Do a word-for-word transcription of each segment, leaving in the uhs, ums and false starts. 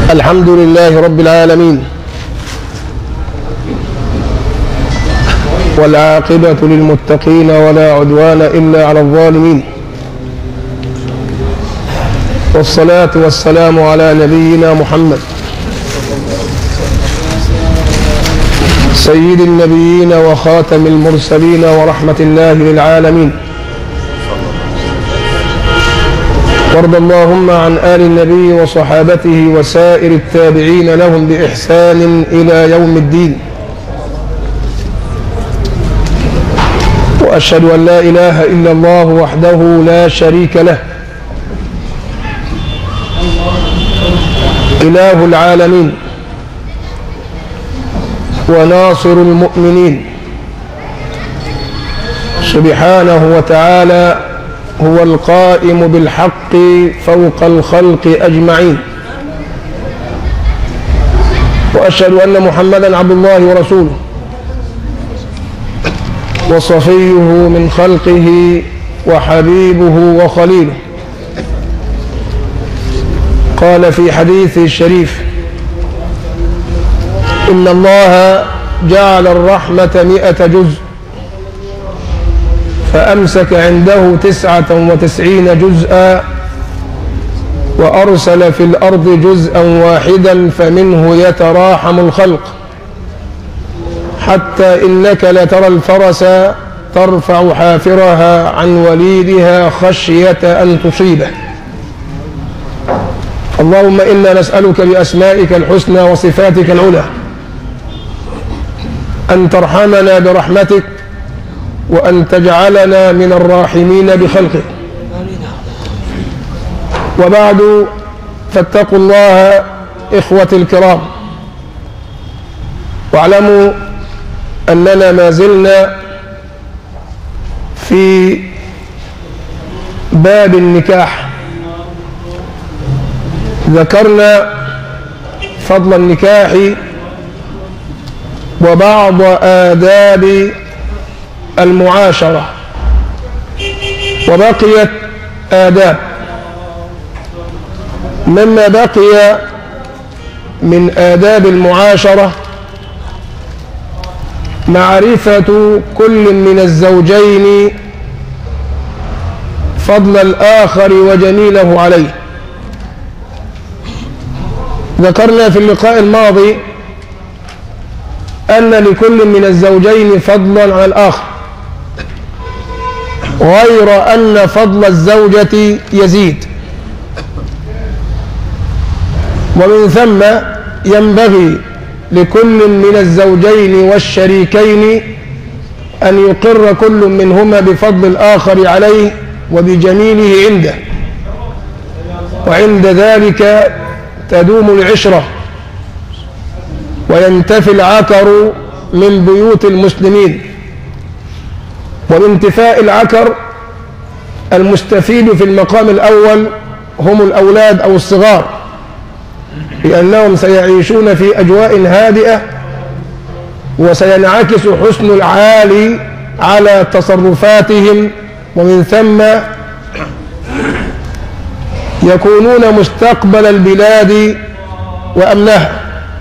الحمد لله رب العالمين، والعاقبة للمتقين ولا عدوان إلا على الظالمين، والصلاة والسلام على نبينا محمد سيد النبيين وخاتم المرسلين ورحمة الله للعالمين. وارض اللهم عن آل النبي وصحابته وسائر التابعين لهم بإحسان إلى يوم الدين. وأشهد أن لا إله إلا الله وحده لا شريك له، إله العالمين وناصر المؤمنين، سبحانه وتعالى هو القائم بالحق فوق الخلق أجمعين. وأشهد أن محمدًا عبد الله ورسوله وصفيه من خلقه وحبيبه وخليله. قال في حديثه الشريف: إن الله جعل الرحمة مئة جزء فأمسك عنده تسعة وتسعين جزءا وأرسل في الأرض جزءا واحدا فمنه يتراحم الخلق، حتى إنك لترى الفرس ترفع حافرها عن وليدها خشية أن تصيبه. اللهم إنا نسألك بأسمائك الحسنى وصفاتك العلى أن ترحمنا برحمتك، وأن تجعلنا من الراحمين بخلقك. وبعد، فاتقوا الله إخوتي الكرام، واعلموا أننا ما زلنا في باب النكاح. ذكرنا فضل النكاح وبعض آداب المعاشرة، وبقيت آداب. مما بقي من آداب المعاشرة معرفة كل من الزوجين فضل الآخر وجميله عليه. ذكرنا في اللقاء الماضي أن لكل من الزوجين فضلا على الآخر، غير أن فضل الزوجة يزيد، ومن ثم ينبغي لكل من الزوجين والشريكين أن يقر كل منهما بفضل الآخر عليه وبجميله عنده، وعند ذلك تدوم العشرة وينتفي العكر من بيوت المسلمين. وبانتفاء العكر المستفيد في المقام الأول هم الأولاد أو الصغار، لأنهم سيعيشون في أجواء هادئة، وسينعكس حسن العالي على تصرفاتهم، ومن ثم يكونون مستقبل البلاد وأمنها.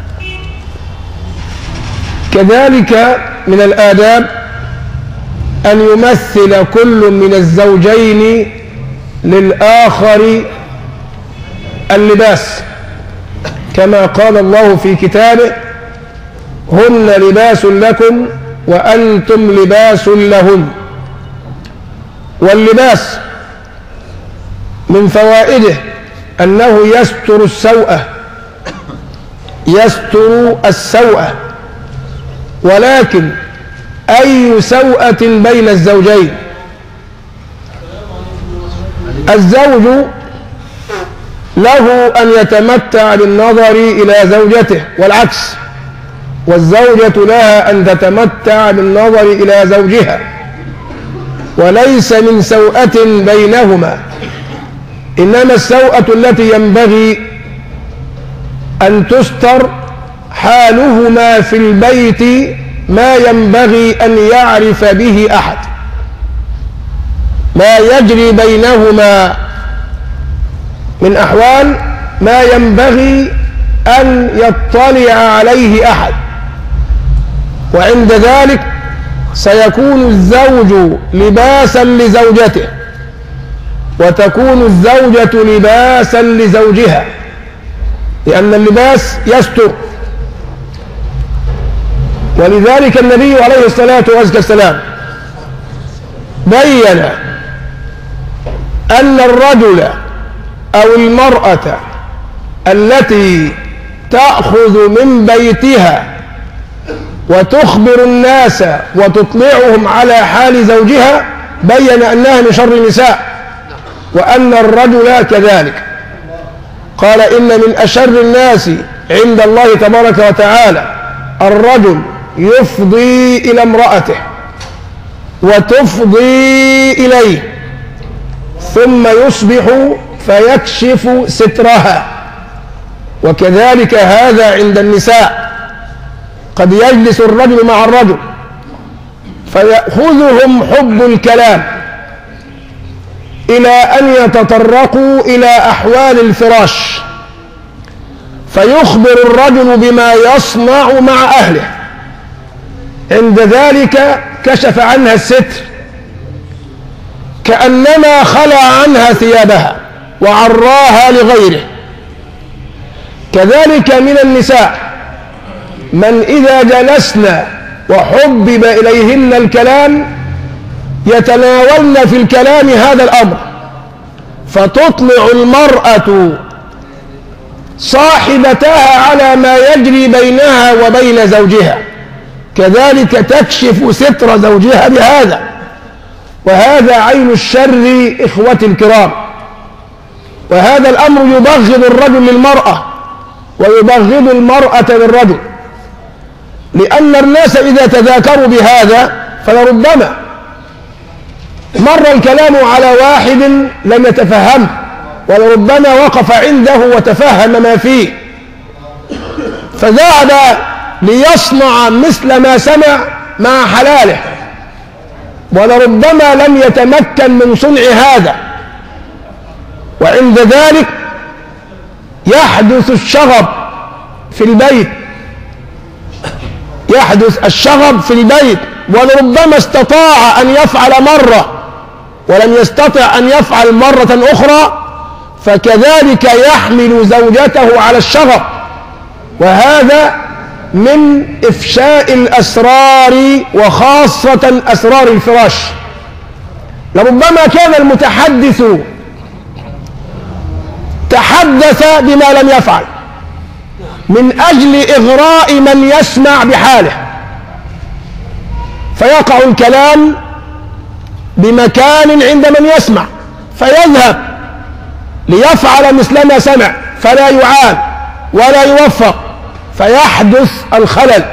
كذلك من الآداب أن يمثل كل من الزوجين للآخر اللباس، كما قال الله في كتابه: هن لباس لكم وأنتم لباس لهن. واللباس من فوائده أنه يستر السوءة، يستر السوءة. ولكن أي سوءة بين الزوجين؟ الزوج له أن يتمتع بالنظر إلى زوجته، والعكس، والزوجة لها أن تتمتع بالنظر إلى زوجها، وليس من سوءة بينهما، إنما السوءة التي ينبغي أن تستر حالهما في البيت ما ينبغي أن يعرف به أحد، ما يجري بينهما من أحوال ما ينبغي أن يطلع عليه أحد، وعند ذلك سيكون الزوج لباسا لزوجته، وتكون الزوجة لباسا لزوجها، لأن اللباس يستر. ولذلك النبي عليه الصلاة والسلام بين أن الرجل أو المرأة التي تأخذ من بيتها وتخبر الناس وتطلعهم على حال زوجها، بين أنها من شر النساء، وأن الرجل كذلك. قال إن من أشر الناس عند الله تبارك وتعالى الرجل يفضي إلى امرأته وتفضي إليه ثم يصبح فيكشف سترها. وكذلك هذا عند النساء، قد يجلس الرجل مع الرجل فيأخذهم حب الكلام إلى أن يتطرقوا إلى أحوال الفراش، فيخبر الرجل بما يصنع مع أهله، عند ذلك كشف عنها الستر كأنما خلع عنها ثيابها وعراها لغيره. كذلك من النساء من إذا جلسنا وحبب إليهن الكلام يتناولن في الكلام هذا الأمر، فتطلع المرأة صاحبتها على ما يجري بينها وبين زوجها، كذلك تكشف ستر زوجها بهذا، وهذا عين الشر إخوتي الكرام. وهذا الأمر يبغض الرجل للمرأة ويبغض المرأة للرجل، لأن الناس إذا تذاكروا بهذا فلربما مر الكلام على واحد لم يتفهمه، ولربما وقف عنده وتفهم ما فيه فذهب ليصنع مثل ما سمع مع حلاله، ولربما لم يتمكن من صنع هذا، وعند ذلك يحدث الشغب في البيت، يحدث الشغب في البيت، ولربما استطاع أن يفعل مرة ولم يستطع أن يفعل مرة أخرى، فكذلك يحمل زوجته على الشغب، وهذا من إفشاء الأسرار وخاصة أسرار الفراش. لربما كان المتحدث تحدث بما لم يفعل من أجل إغراء من يسمع بحاله، فيقع الكلام بمكان عند من يسمع فيذهب ليفعل مثل ما سمع فلا يعان ولا يوفق، فيحدث الخلل.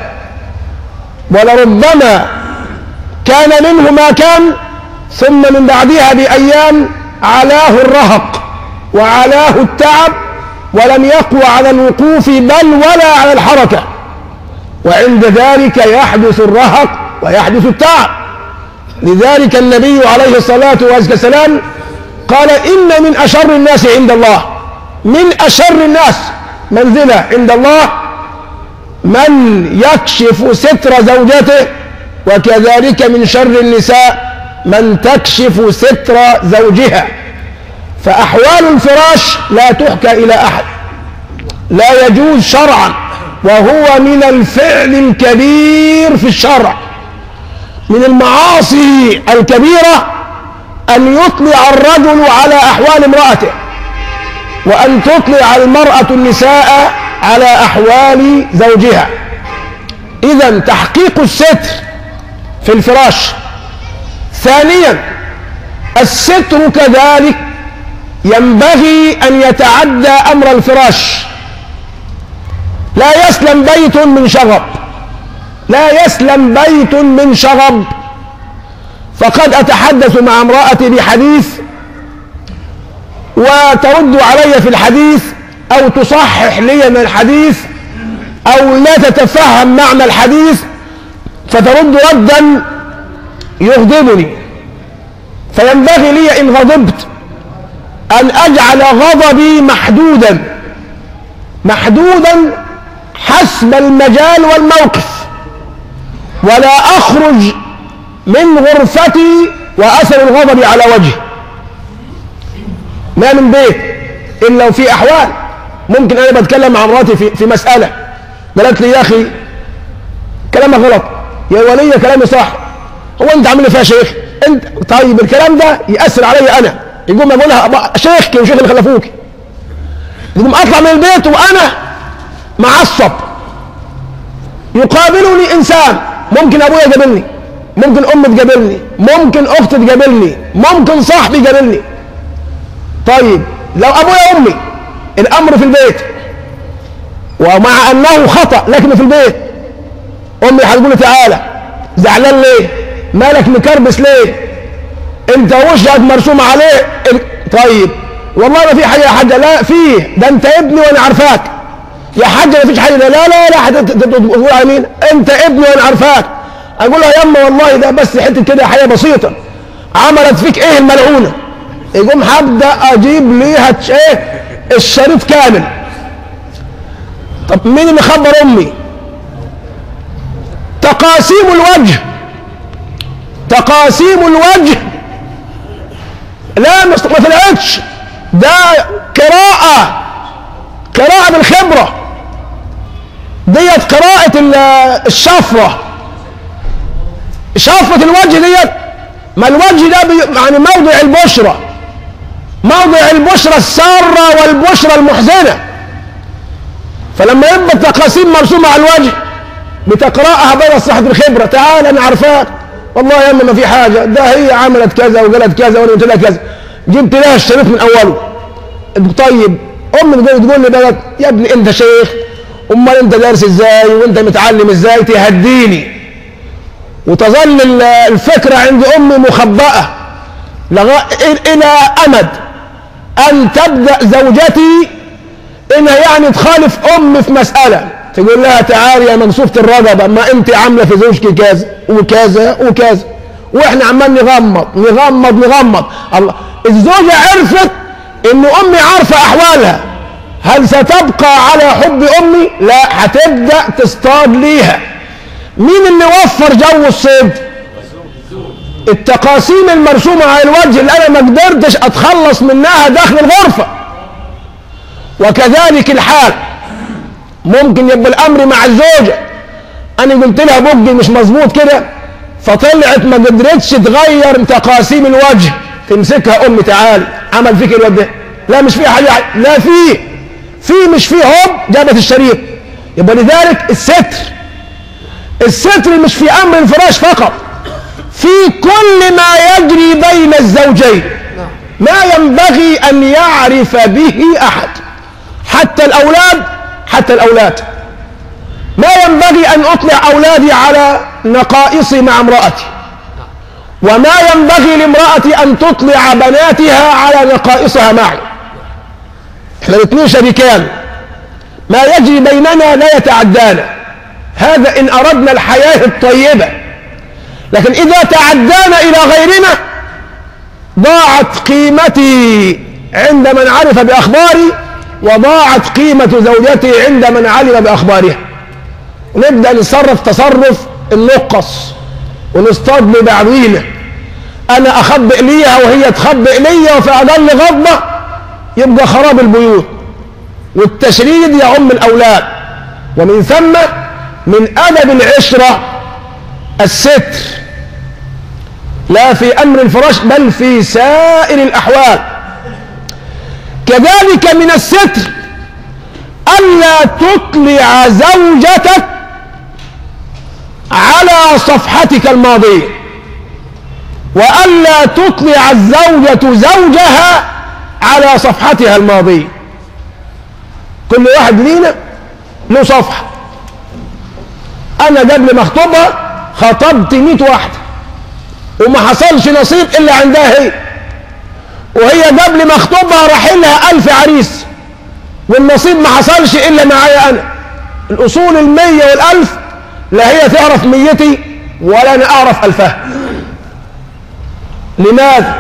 ولربما كان منه ما كان، ثم من بعدها بأيام علاه الرهق وعلاه التعب ولم يقوى على الوقوف بل ولا على الحركة، وعند ذلك يحدث الرهق ويحدث التعب. لذلك النبي عليه الصلاة والسلام قال إن من أشر الناس عند الله، من أشر الناس منزلة عند الله من يكشف ستر زوجته، وكذلك من شر النساء من تكشف ستر زوجها. فأحوال الفراش لا تحكى إلى أحد، لا يجوز شرعا، وهو من الفعل الكبير في الشرع، من المعاصي الكبيرة أن يطلع الرجل على أحوال امرأته، وأن تطلع المرأة النساء على أحوال زوجها. إذن تحقيق الستر في الفراش. ثانيا الستر كذلك ينبغي أن يتعدى أمر الفراش. لا يسلم بيت من شغب، لا يسلم بيت من شغب. فقد أتحدث مع امرأتي بحديث وترد علي في الحديث أو تصحح لي من الحديث أو لا تتفهم معنى الحديث فترد ردا يغضبني، فينبغي لي إن غضبت أن أجعل غضبي محدودا محدودا حسب المجال والموقف، ولا أخرج من غرفتي وأثر الغضب على وجهي. ما من بيت إلا وفي أحوال. ممكن أنا بتكلم مع مراتي في, في مسألة، قالت لي يا أخي كلامك غلط، يا ولية كلامي صح، هو أنت عامل لي فيها شيخ؟ أنت طيب الكلام ده يأثر علي أنا، يقوم أقولها شيخك وشيخ اللي خلفوك، يقوم أطلع من البيت وأنا معصب. يقابلني إنسان، ممكن أبويا يقابلني، ممكن أمي تقابلني، ممكن أختي تقابلني، ممكن صاحبي يقابلني. طيب لو أبويا وأمي الأمر في البيت ومع أنه خطأ لكن في البيت، أمي هتقول لي تعالى زعلان ليه؟ مالك مكربس ليه؟ أنت وشك مرسوم عليه. طيب والله ما في حاجة يا حاجة. لا فيه، ده أنت ابني وأنا عارفاك يا حاجة، ما فيش حاجة. لا لا لا تقول على مين؟ أنت ابني وأنا عارفاك. أقول لها يما والله ده بس حتة كده حاجة بسيطة، عملت فيك إيه الملعونة؟ يقوم هبدأ أجيب ليها إيه الشريط كامل. طب مين اللي خبر أمي؟ تقاسيم الوجه، تقاسيم الوجه لا ما طلعتش، ده قراءة، قراءة بالخبرة، ديت قراءة الشفرة، شفرة الوجه ديت. ما الوجه ده يعني موضع البشرة، موضع البشرة السارة والبشرة المحزنة. فلما يبقى التقاسيم مرسومة على الوجه بتقرأها بين صحة الخبرة، تعال أنا عارفاك والله يا أما ما في حاجة، ده هي عملت كذا وقالت كذا وأنا قلت لها كذا، جبت لها الشريط من أوله. طيب أمي تقول لي بقى يا ابني أنت شيخ، أمال أنت دارس إزاي وأنت متعلم إزاي؟ تهديني، وتظل الفكرة عند أمي مخبأة إلى أمد أن تبدأ زوجتي إنها يعني تخالف أمي في مسألة، تقول لها تعالي يا مكسوفة الرقبة، ما أنت عاملة في زوجك كذا وكذا وكذا، وإحنا عمال نغمض نغمض نغمض. الله، الزوجة عرفت إن أمي عارفة أحوالها، هل ستبقى على حب أمي؟ لا، هتبدأ تصطاد ليها. مين اللي وفر جو الصيد؟ التقاسيم المرسومة على الوجه اللي أنا ما قدرتش أتخلص منها داخل الغرفة. وكذلك الحال ممكن يبقى الأمر مع الزوجة، أنا قلت لها بقي مش مظبوط كده، فطلعت ما قدرتش تغير تقاسيم الوجه، تمسكها أمي تعالي عمل فيك الواد ده، لا مش فيه حاجة، لا فيه فيه مش فيه، هوب جابت الشريط. يبقى لذلك الستر، الستر مش في أمر الفراش فقط، في كل ما يجري بين الزوجين ما ينبغي أن يعرف به أحد، حتى الأولاد، حتى الأولاد ما ينبغي أن أطلع أولادي على نقائصي مع امرأتي، وما ينبغي لامرأتي أن تطلع بناتها على نقائصها معي. احنا الاثنين شريكان، ما يجري بيننا لا يتعدانا، هذا إن أردنا الحياة الطيبة. لكن إذا تعدانا إلى غيرنا ضاعت قيمتي عند من عرف بأخباري، وضاعت قيمة زوجتي عند من علم بأخبارها. ونبدأ نتصرف تصرف النقص ونصطاد لبعضينا، أنا أخبئ ليها وهي تخبئ ليا، وفي أقل غضبة يبقى خراب البيوت. والتشريد يعم الأولاد، ومن ثم من أدب العشرة الستر، لا في أمر الفراش بل في سائر الأحوال. كذلك من الستر ألا تطلع زوجتك على صفحتك الماضية، وألا تطلع الزوجة زوجها على صفحتها الماضية. كل واحد لينا له صفحة. أنا قبل ما أخطبها خطبت مئة واحدة وما حصلش نصيب إلا عندها هي، وهي قبل ما أخطبها راح لها ألف عريس والنصيب ما حصلش إلا معايا أنا. الأصول المية والألف لا هي تعرف ميتي ولا أنا أعرف ألفها. لماذا؟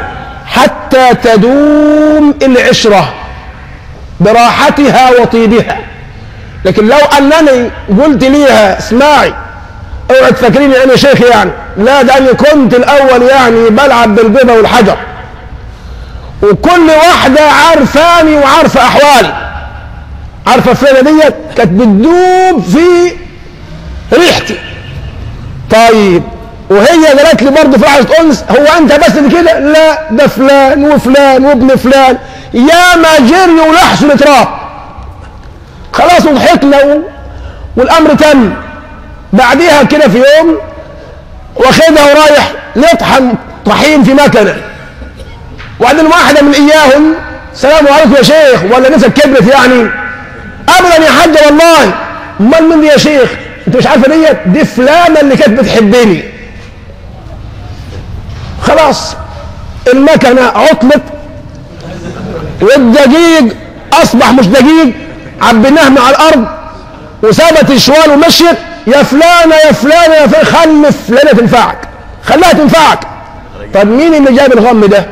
حتى تدوم العشرة براحتها وطيبها. لكن لو انني قلت ليها اسمعي اوعى تفكريني انا شيخ يعني، لا ده انا كنت الاول يعني بلعب بالبيضه والحجر، وكل واحده عارفاني وعارفه احوالي، عارفه فلانه ديت كانت بتدوب في ريحتي. طيب وهي قالت لي برضه في لحظه انس هو انت بس كده؟ لا ده فلان وفلان وابن فلان يا ما جري ولحسوا التراب. خلاص وضحكنا والامر تم. بعديها كده في يوم واخدها ورايح نطحن طحين في مكنه، وبعدين واحده من اياهم السلام عليكم يا شيخ، ولا نفسك كبرت يعني؟ ابدا يا حاجه والله. امال مين دي يا شيخ؟ انت مش عارفه ديت؟ دي فلانه اللي كانت بتحبني. خلاص المكنه عطلت والدقيق اصبح مش دقيق، عبيناه مع الارض وسابت الشوال ومشيت. يا فلانه يا فلانه يا فلانه خلي فلانه تنفعك، خليها تنفعك. طب مين اللي جاب الغم ده؟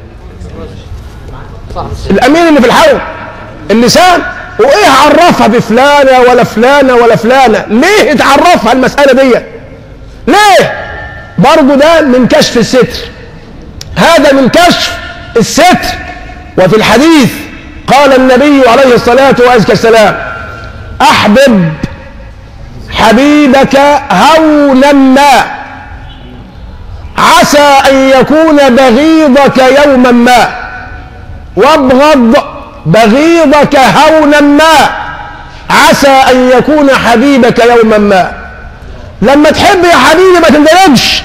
الامين اللي في الحوض، اللسان. وايه عرفها بفلانه ولا فلانه ولا فلانه؟ ليه اتعرفها المساله دي؟ ليه؟ برضه ده من كشف الستر، هذا من كشف الستر. وفي الحديث قال النبي عليه الصلاه والسلام احبب حبيبك هونا ما عسى ان يكون بغيضك يوما ما، وابغض بغيضك هونا ما عسى ان يكون حبيبك يوما ما. لما تحب يا حبيبي ما تندلجش.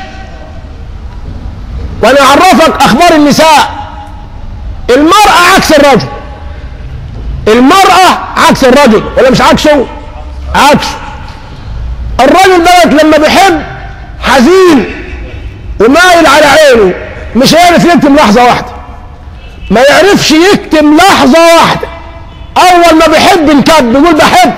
وانا اعرفك اخبار النساء، المرأة عكس الرجل، المرأة عكس الرجل ولا مش عكسه؟ عكسه. الرجل دوت لما بيحب حزين ومايل على عينه، مش هيعرف يكتم لحظة واحدة، ما يعرفش يكتم لحظة واحدة. أول ما بيحب انكب بيقول بحب.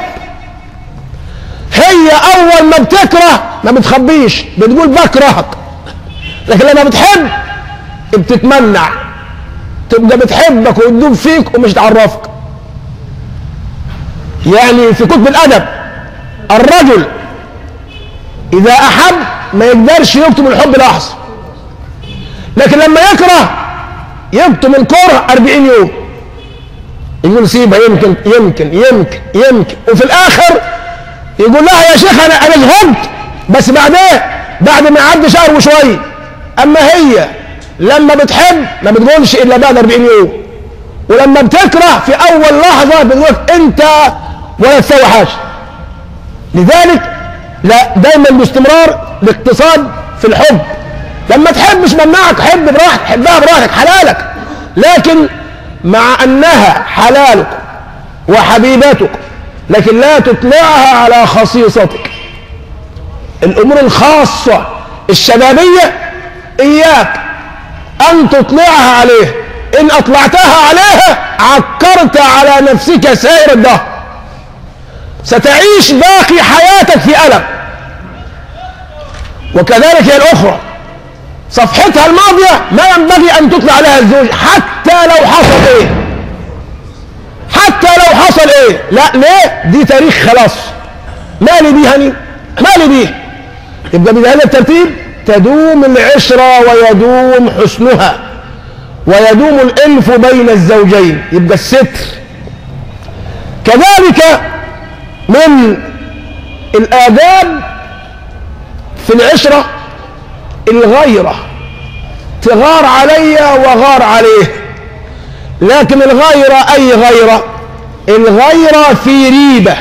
هي أول ما بتكره ما بتخبيش، بتقول بكرهك. لكن لما بتحب بتتمنع، تبقى بتحبك وتدوب فيك ومش تعرفك. يعني في كتب الأدب الرجل إذا أحب ما يقدرش يكتم الحب لحظة، لكن لما يكره يكتم الكره أربعين يوم، يقول سيبها يمكن يمكن يمكن يمكن وفي الآخر يقول لها يا شيخ أنا أنا زهقت، بس بعدين بعد ما يعدي شهر وشوية. أما هي لما بتحب ما بتقولش إلا بعد أربعين يوم، ولما بتكره في أول لحظة بتقول أنت ولا تسوي حاجة. لذلك لا دايما باستمرار الاقتصاد في الحب. لما تحب مش ممنعك، حب براحتك، حبها براحتك، حلالك، لكن مع أنها حلالك وحبيبتك لكن لا تطلعها على خصيصتك. الأمور الخاصة الشبابية إياك أن تطلعها عليه، إن أطلعتها عليها عكرت على نفسك سائر الدهر، ستعيش باقي حياتك في ألم. وكذلك هي الأخرى صفحتها الماضية ما ينبغي أن تطلع عليها الزوج حتى لو حصل إيه، حتى لو حصل إيه. لا ليه؟ دي تاريخ خلاص، مالي بيه هني، مالي بيه. يبقى بهذا الترتيب تدوم العشرة ويدوم حسنها ويدوم الألف بين الزوجين، يبقى الستر. كذلك من الآداب في العشرة الغيرة، تغار علي وغار عليه. لكن الغيرة أي غيرة؟ الغيرة في ريبة،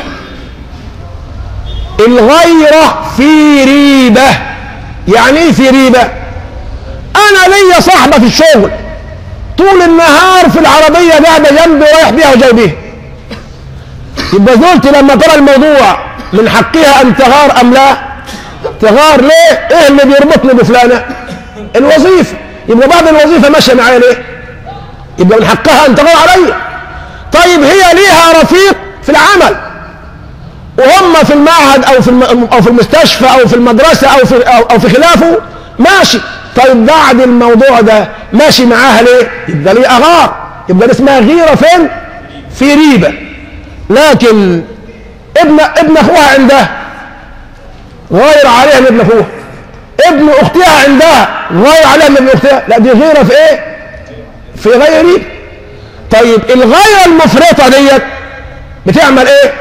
الغيرة في ريبة. يعني ايه في ريبة؟ أنا ليا صاحبة في الشغل طول النهار في العربية قاعدة جنبي رايح بيها وجاي بيها، يبقى زوجتي لما ترى الموضوع من حقها أن تغار أم لا؟ تغار. ليه؟ إيه اللي بيربطني بفلانة؟ الوظيفة. يبقى بعد الوظيفة ماشية معايا ليه؟ يبقى من حقها أن تغار علي. طيب هي ليها رفيق في العمل وهم في المعهد أو في أو في المستشفى أو في المدرسة أو في أو, أو في خلافه ماشي. طيب بعد الموضوع ده ماشي معاها ليه؟ يبقى ليه أغار، يبقى اسمها غيرة فين؟ في ريبة. لكن ابن ابن اخوها عندها غير عليها من ابن اخوها، ابن اختها عندها غير عليها من ابن اختها، لا دي غيره في ايه؟ في غير. طيب الغيره المفرطه ديت بتعمل ايه؟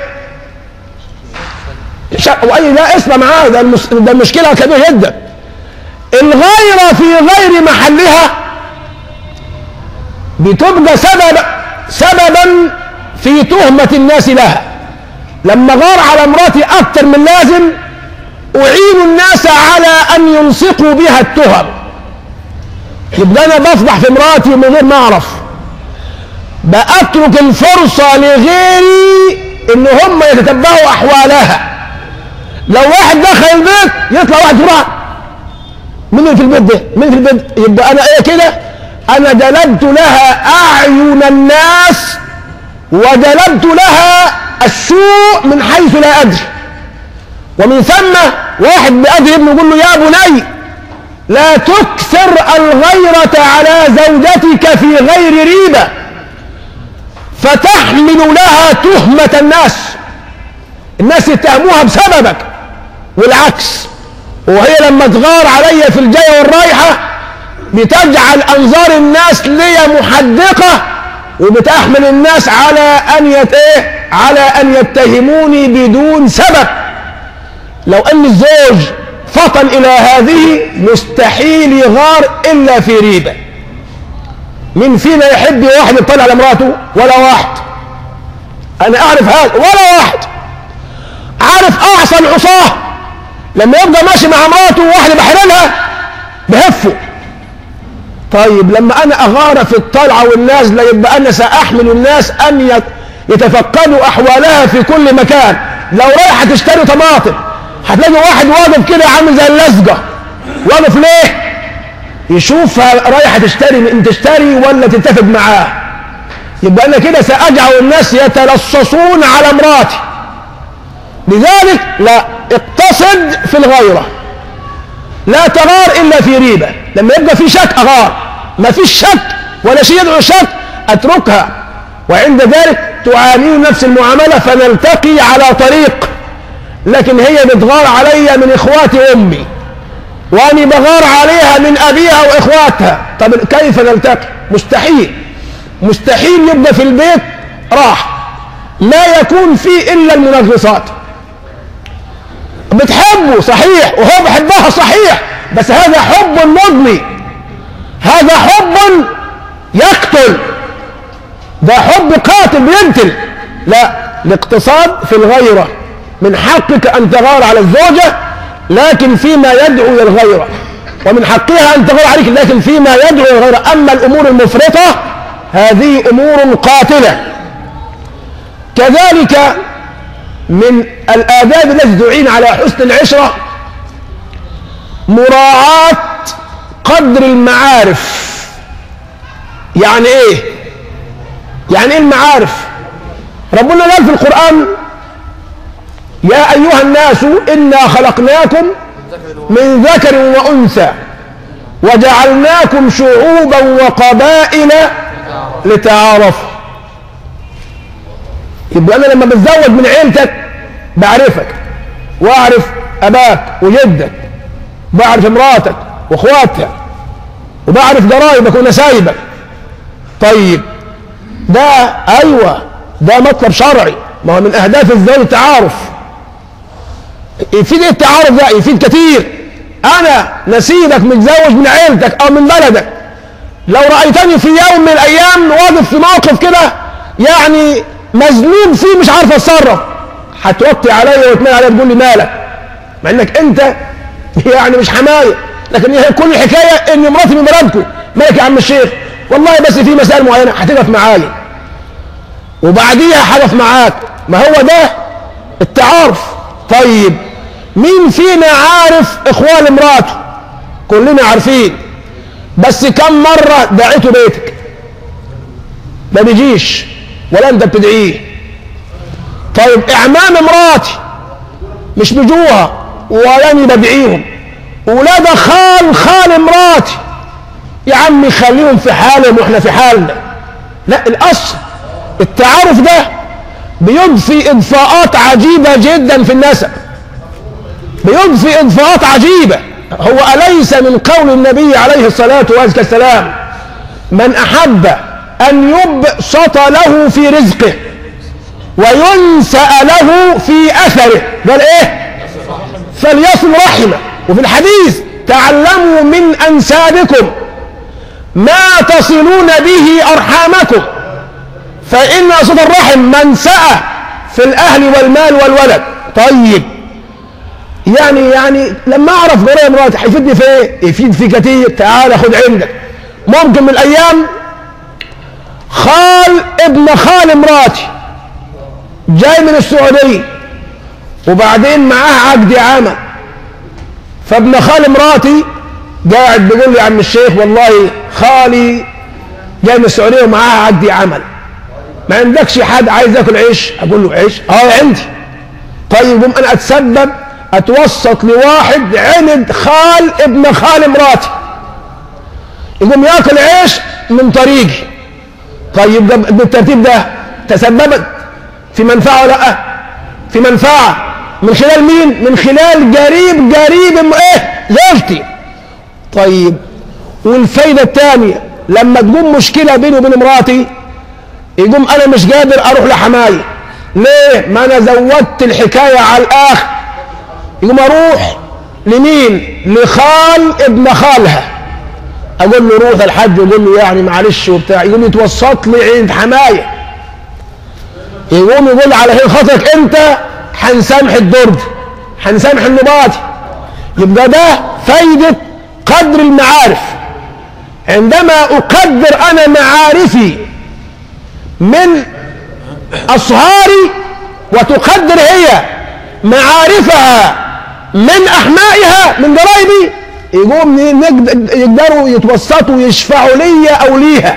واي لا اسمع معاه، ده المس... ده المشكله كبيره جدا. الغيره في غير محلها بتبقى سبب سببا في تهمه الناس لها. لما غار على مراتي اكتر من لازم اعين الناس على ان يلصقوا بها التهم، يبقى انا بفضح في مراتي من غير ما اعرف، بأترك الفرصه لغيري ان هم يتتبعوا احوالها. لو واحد دخل البيت يطلع واحد فرع، مين في البيت ده؟ مين في البيت؟ يبقى انا ايه كده؟ انا جلبت لها اعين الناس وجلبت لها السوء من حيث لا ادري. ومن ثم واحد بأدري ابنه يقول له يا بني لا تكثر الغيرة على زوجتك في غير ريبة فتحمل لها تهمة الناس، الناس يتهموها بسببك، والعكس. وهي لما تغار علي في الجاية والرايحة بتجعل أنظار الناس لي محدقة، وبتحمل الناس على أن يت... إيه؟ على أن يتهموني بدون سبب. لو أن الزوج فطن إلى هذه مستحيل يغار إلا في ريبة. من فينا يحب واحد يطلع على مراته؟ ولا واحد. أنا أعرف هذا، ولا واحد. عارف أعصى العصاه لما يبقى ماشي مع مراته وواحد بحرلها بهفه. طيب لما أنا أغار في الطلعة والنازلة يبقى أنا سأحمل الناس أن يتفقدوا أحوالها في كل مكان. لو رايحة تشتري طماطم هتلاقي واحد واقف كده عامل زي اللزقة، واقف ليه؟ يشوفها رايحة تشتري من تشتري ولا تتفق معاه. يبقى أنا كده سأجعل الناس يتلصصون على مراتي. لذلك لا، اقتصد في الغيرة، لا تغار إلا في ريبة. لما يبقى في شك أغار، ما فيش شك ولا شيء يدعو شك أتركها، وعند ذلك تعامل نفس المعاملة فنلتقي على طريق. لكن هي بتغار علي من إخوات أمي وأني بغار عليها من أبيها وإخواتها، طب كيف نلتقي؟ مستحيل. مستحيل يبقى في البيت راح لا يكون فيه إلا المنغصات. بتحبه صحيح وهو بحبها صحيح، بس هذا حب مضني، هذا حب يقتل، ده حب قاتل بيقتل. لا، الاقتصاد في الغيرة. من حقك أن تغار على الزوجة لكن فيما يدعو إلى الغيرة، ومن حقها أن تغار عليك لكن فيما يدعو إلى الغيرة. أما الأمور المفرطة هذه أمور قاتلة. كذلك من الآداب التي تعين على حسن العشرة مراعاة قدر المعارف. يعني إيه؟ يعني إيه المعارف؟ ربنا قال في القرآن يا أيها الناس إنا خلقناكم من ذكر وأنثى وجعلناكم شعوبا وقبائل لتعارفوا. يبقى أنا لما بتزوج من عيلتك بعرفك، وأعرف أباك وجدك، بعرف امراتك وأخواتها، وبعرف قرايبك ونسايبك. طيب ده أيوة ده مطلب شرعي، ما هو من أهداف الزواج التعارف. يفيد التعارف ده؟ يفيد كتير. أنا نسيبك متزوج من عيلتك أو من بلدك، لو رأيتني في يوم من الأيام واقف في موقف كده يعني مزنوق فيه مش عارف أتصرف، هتوطي عليا وتمال عليا تقول لي مالك، مع إنك أنت يعني مش حماية، لكن هي كل الحكاية إن مراتي من بلدكم. مالك يا عم الشيخ؟ والله بس في مسائل معينة هتقف معايا وبعديها هقف معاك. ما هو ده التعارف. طيب مين فينا عارف إخوان مراته؟ كلنا عارفين، بس كم مرة دعيته بيتك؟ ما بيجيش ولا أنت بتدعيه. طيب إعمام مراتي مش بيجوها ولا أنا بدعيهم. ولاد خال خال مراتي يا عمي خليهم في حالهم وإحنا في حالنا. لا، الأصل التعارف ده بيضفي إضفاءات عجيبة جدا في النسب، بيضفي إضفاءات عجيبة. هو أليس من قول النبي عليه الصلاة والسلام من أحب أن يبسط له في رزقه وينسأ له في أثره، قال إيه؟ فليصل رحمه. وفي الحديث تعلموا من أنسابكم ما تصلون به أرحامكم فإن صلة الرحم منسأة في الأهل والمال والولد. طيب يعني يعني لما أعرف قراية مراتي هيفيدني في إيه؟ يفيد في كتير. تعال خد عندك، ممكن من الأيام خال ابن خال مراتي جاي من السعودية وبعدين معاه عقد عمل، فابن خال مراتي قاعد بيقول لي يا عم الشيخ والله خالي جاي من السعودية ومعاه عقد عمل، ما عندكش حد عايز ياكل عيش؟ اقول له عيش؟ اه عندي. طيب قوم انا اتسبب اتوسط لواحد عند خال ابن خال مراتي يقوم ياكل عيش من طريقي. طيب بالترتيب ده تسببت في منفعه ولا لا؟ في منفعه. من خلال مين؟ من خلال قريب قريب ايه؟ زوجتي. طيب والفايده الثانيه لما تقوم مشكله بيني وبين مراتي يقوم انا مش قادر اروح لحماي، ليه؟ ما انا زودت الحكايه على الاخر. يقوم اروح لمين؟ لخال ابن خالها، اقول له روح الحج، يقول له يعني معلش وبتاع، يقوم يتوسط لي عند حمايه، يقوم يقول على حين خاطرك انت هنسامح الدرد، هنسامح النباطي. يبقى ده فايده قدر المعارف. عندما اقدر انا معارفي من أصهاري وتقدر هي معارفها من أحمائها من قرايبي، يقوم يقدروا يتوسطوا يشفعوا لي أو ليها،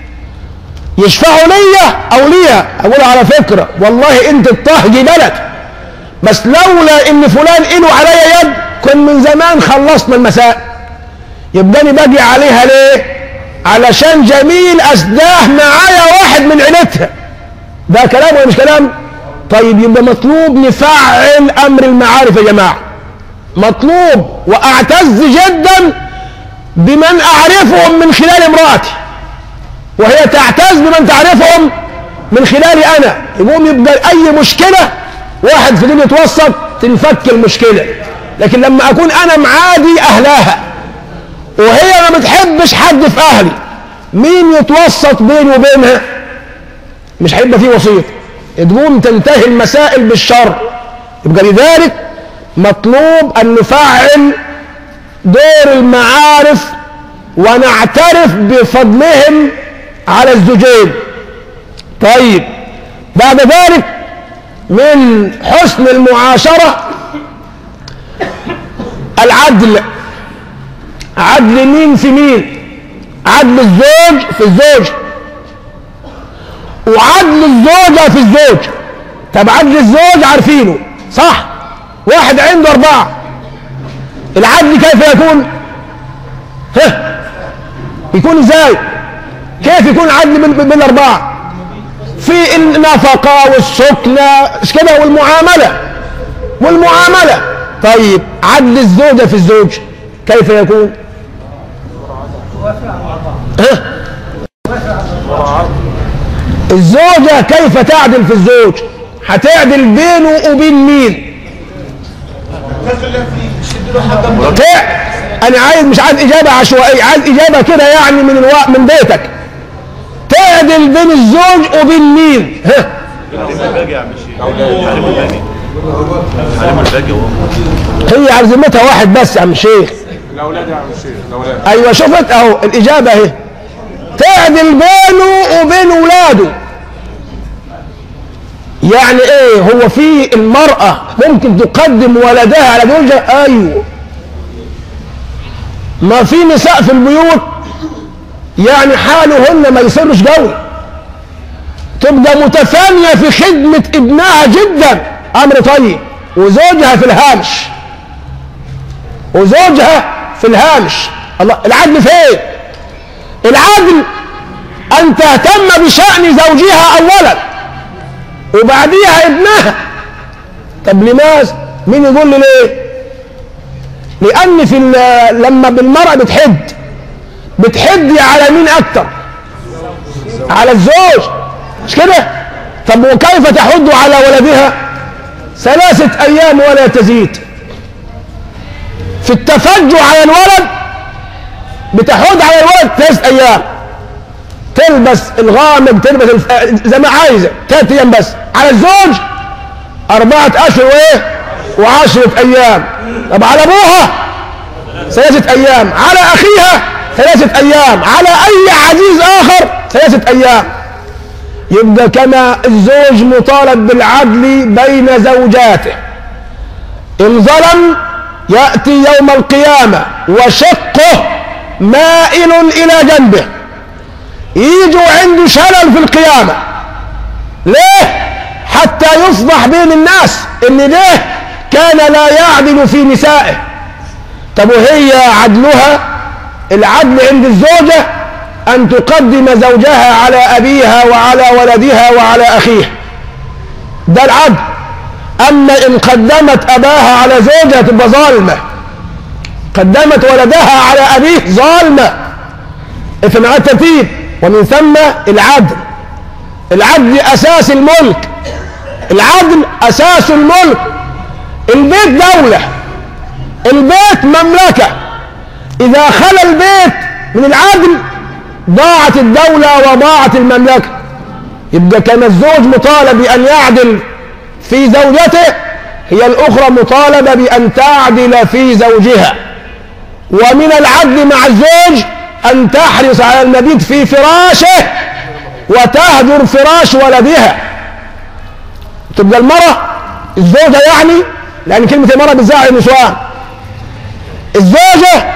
يشفعوا لي أو ليها. أقول على فكرة والله أنت الطهجي بلد، بس لولا إن فلان إله عليا يد كن من زمان خلصنا المسائل. يبقى أنا باجي عليها ليه؟ علشان جميل أسداه معايا واحد من عيلتها. ده كلام ولا مش كلام؟ طيب يبقى مطلوب نفعل أمر المعارف يا جماعة، مطلوب. وأعتز جدا بمن أعرفهم من خلال امرأتي وهي تعتز بمن تعرفهم من خلالي أنا. يقوم يبقى أي مشكلة واحد في دول يتوسط تنفك المشكلة. لكن لما أكون أنا معادي أهلها وهي ما بتحبش حد في أهلي، مين يتوسط بيني وبينها؟ مش هيبقى فيه وسيط، تقوم تنتهي المسائل بالشر. يبقى لذلك مطلوب أن نفعل دور المعارف ونعترف بفضلهم على الزوجين. طيب بعد ذلك من حسن المعاشرة العدل. عدل مين في مين؟ عدل الزوج في الزوج وعدل الزوجة في الزوج. طب عدل الزوج عارفينه صح؟ واحد عنده أربعة، العدل كيف يكون؟ ها يكون ازاي؟ كيف يكون عدل بين الأربعة؟ في النفقة والسكنة كده والمعاملة والمعاملة. طيب عدل الزوجة في الزوج كيف يكون؟ ها؟ الزوجة كيف تعدل في الزوج؟ هتعدل بينه وبين مين؟ انا عايز مش عايز اجابة عشوائية، عايز اجابة كده يعني من الوقت من بيتك. تعدل بين الزوج وبين مين؟ ها؟ هي عزمتها واحد بس يا عم الشيخ. الاولاد يا عم الشيخ، الاولاد. ايوه شفت اهو الاجابه اهي. تعدل بينه وبين اولاده. يعني ايه؟ هو في المراه ممكن تقدم ولدها على زوجها؟ ايوه. ما في نساء في البيوت يعني حالهن ما يصيرش قوي، تبقى متفانيه في خدمه ابنها جدا، امر طيب، وزوجها في الهامش، وزوجها في الهامش. الله، العدل فين؟ العدل أن تهتم بشأن زوجها أولا وبعديها ابنها. طب لماذا؟ مين يقول لي ليه؟ لأن في لما بالمرأة بتحد بتحد على مين أكتر؟ على الزوج، مش كده؟ طب وكيف تحد على ولدها؟ ثلاثة أيام ولا تزيد. في التفجع على الولد بتحد على الولد ثلاثة أيام، تلبس الغامق، تلبس زي ما عايزة، ثلاثة أيام بس. على الزوج أربعة أشهر وإيه؟ وعشرة أيام. طب على أبوها ثلاثة أيام، على أخيها ثلاثة أيام، على أي عزيز آخر ثلاثة أيام. يبقى كما الزوج مطالب بالعدل بين زوجاته، إن ظلم يأتي يوم القيامة وشقه مائل إلى جنبه، يجوا عنده شلل في القيامة. ليه؟ حتى يصبح بين الناس إن ليه كان لا يعدل في نسائه. طب وهي عدلها، العدل عند الزوجة أن تقدم زوجها على أبيها وعلى ولدها وعلى أخيه، ده العدل. أما إن قدمت أباها على زوجها تبقى ظالمة، قدمت ولدها على أبيه ظالمة. افهم على الترتيب. ومن ثم العدل، العدل أساس الملك، العدل أساس الملك. البيت دولة، البيت مملكة، إذا خلى البيت من العدل ضاعت الدولة وضاعت المملكة. يبقى كان الزوج مطالب بأن يعدل في زوجته، هي الأخرى مطالبة بأن تعدل في زوجها. ومن العدل مع الزوج أن تحرص على المبيت في فراشه وتهجر فراش ولدها. تبقى المرأة الزوجة يعني، لأن كلمة المرأة بتزعل النسوان، الزوجة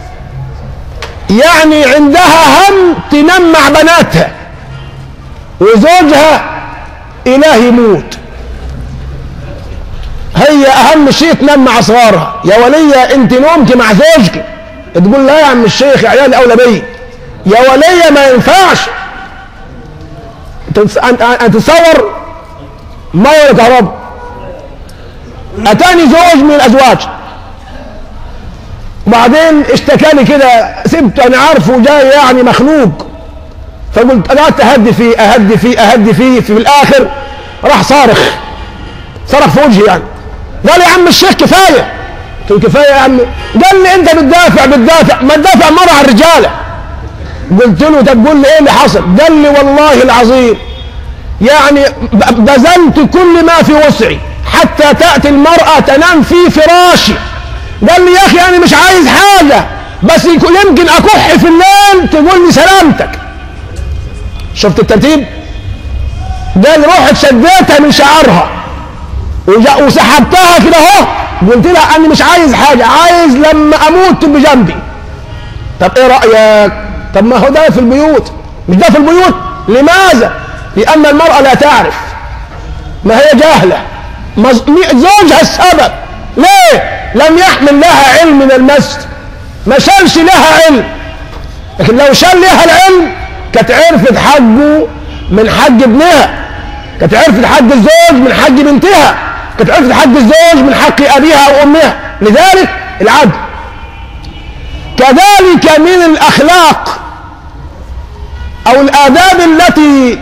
يعني عندها هم تنام مع بناتها، وزوجها إله يموت، هي أهم شيء تنام مع صغارها. يا ولية أنت نومتي مع زوجك، تقول لا يا عم الشيخ عيالي أولى بي. يا ولية ما ينفعش. أنت تتصور ما ولا كهرباء. أتاني زوج من الأزواج وبعدين اشتكى لي كده، سبته أنا عارفه جاي يعني مخنوق، فقلت قعدت أهدي فيه أهدي فيه أهدي فيه في الآخر راح صارخ صرخ في وجهي يعني. قال يا عم الشيخ كفاية. قلت له كفاية يا عم. قال لي أنت بتدافع بتدافع ما تدافع مرة على الرجالة. قلت له تقول لي إيه اللي حصل؟ قال لي والله العظيم يعني بذلت كل ما في وسعي حتى تأتي المرأة تنام في فراشي. قال لي يا أخي أنا مش عايز حاجة، بس يمكن أكح في الليل تقول لي سلامتك. شفت الترتيب؟ قال رحت شديتها من شعرها وسحبتها كده اهو، قلت لها أنا مش عايز حاجة، عايز لما أموت تبقى جنبي. طب إيه رأيك؟ طب ما هو ده في البيوت، مش ده في البيوت. لماذا؟ لأن المرأة لا تعرف، ما هي جاهلة، زوجها السبب. ليه؟ لم يحمل لها علم من المسجد، ما شالش لها علم. لكن لو شال لها العلم كانت عرفت حقه من حق ابنها، كانت عرفت حق الزوج من حق بنتها، كانت عرفت حق الزوج من حق أبيها وأمها. لذلك العدل. كذلك من الأخلاق أو الآداب التي